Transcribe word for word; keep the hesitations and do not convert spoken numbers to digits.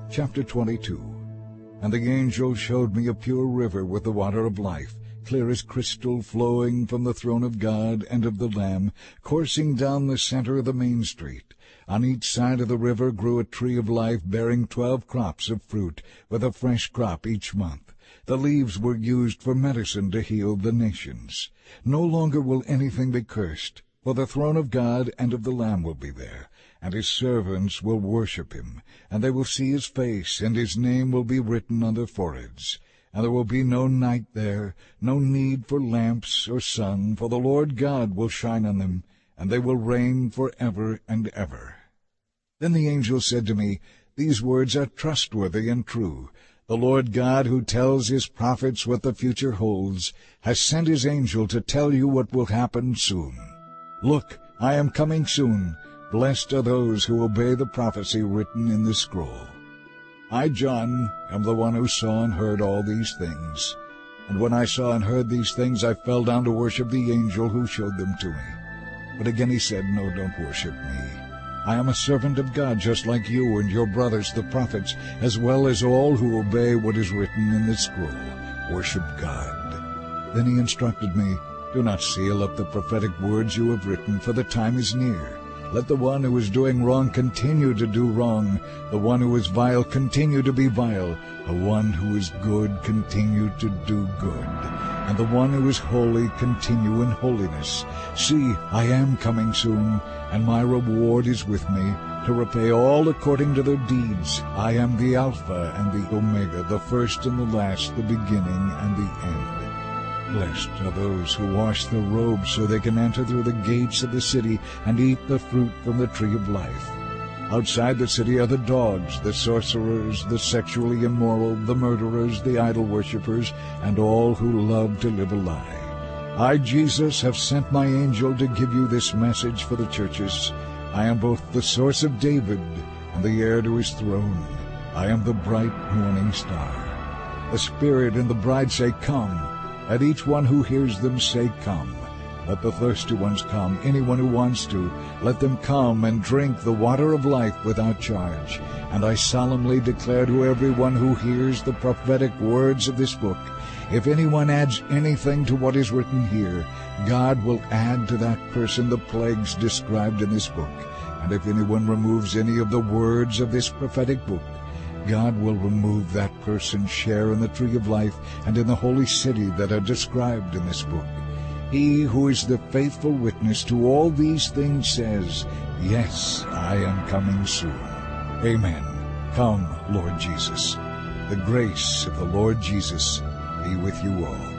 Chapter twenty-two. And the angel showed me a pure river with the water of life, clear as crystal, flowing from the throne of God and of the Lamb, coursing down the center of the main street. On each side of the river grew a tree of life, bearing twelve crops of fruit, with a fresh crop each month. The leaves were used for medicine to heal the nations. No longer will anything be cursed, for the throne of God and of the Lamb will be there, and his servants will worship him, and they will see his face, and his name will be written on their foreheads. And there will be no night there, no need for lamps or sun, for the Lord God will shine on them, and they will reign for ever and ever. Then the angel said to me, These words are trustworthy and true. The Lord God, who tells his prophets what the future holds, has sent his angel to tell you what will happen soon. Look, I am coming soon. Blessed are those who obey the prophecy written in this scroll. I, John, am the one who saw and heard all these things. And when I saw and heard these things, I fell down to worship the angel who showed them to me. But again he said, No, don't worship me. I am a servant of God, just like you and your brothers, the prophets, as well as all who obey what is written in this scroll. Worship God. Then he instructed me, Do not seal up the prophetic words you have written, for the time is near. Let the one who is doing wrong continue to do wrong. The one who is vile continue to be vile. The one who is good continue to do good. And the one who is holy continue in holiness. See, I am coming soon, and my reward is with me, to repay all according to their deeds. I am the Alpha and the Omega, the first and the last, the beginning and the end. Blessed are those who wash their robes so they can enter through the gates of the city and eat the fruit from the tree of life. Outside the city are the dogs, the sorcerers, the sexually immoral, the murderers, the idol worshippers, and all who love to live a lie. I, Jesus, have sent my angel to give you this message for the churches. I am both the source of David and the heir to his throne. I am the bright morning star. The Spirit and the bride say, Come. Let each one who hears them say, Come. Let the thirsty ones come, anyone who wants to. Let them come and drink the water of life without charge. And I solemnly declare to everyone who hears the prophetic words of this book, if anyone adds anything to what is written here, God will add to that person the plagues described in this book. And if anyone removes any of the words of this prophetic book, God will remove that person's share in the tree of life and in the holy city that are described in this book. He who is the faithful witness to all these things says, Yes, I am coming soon. Amen. Come, Lord Jesus. The grace of the Lord Jesus be with you all.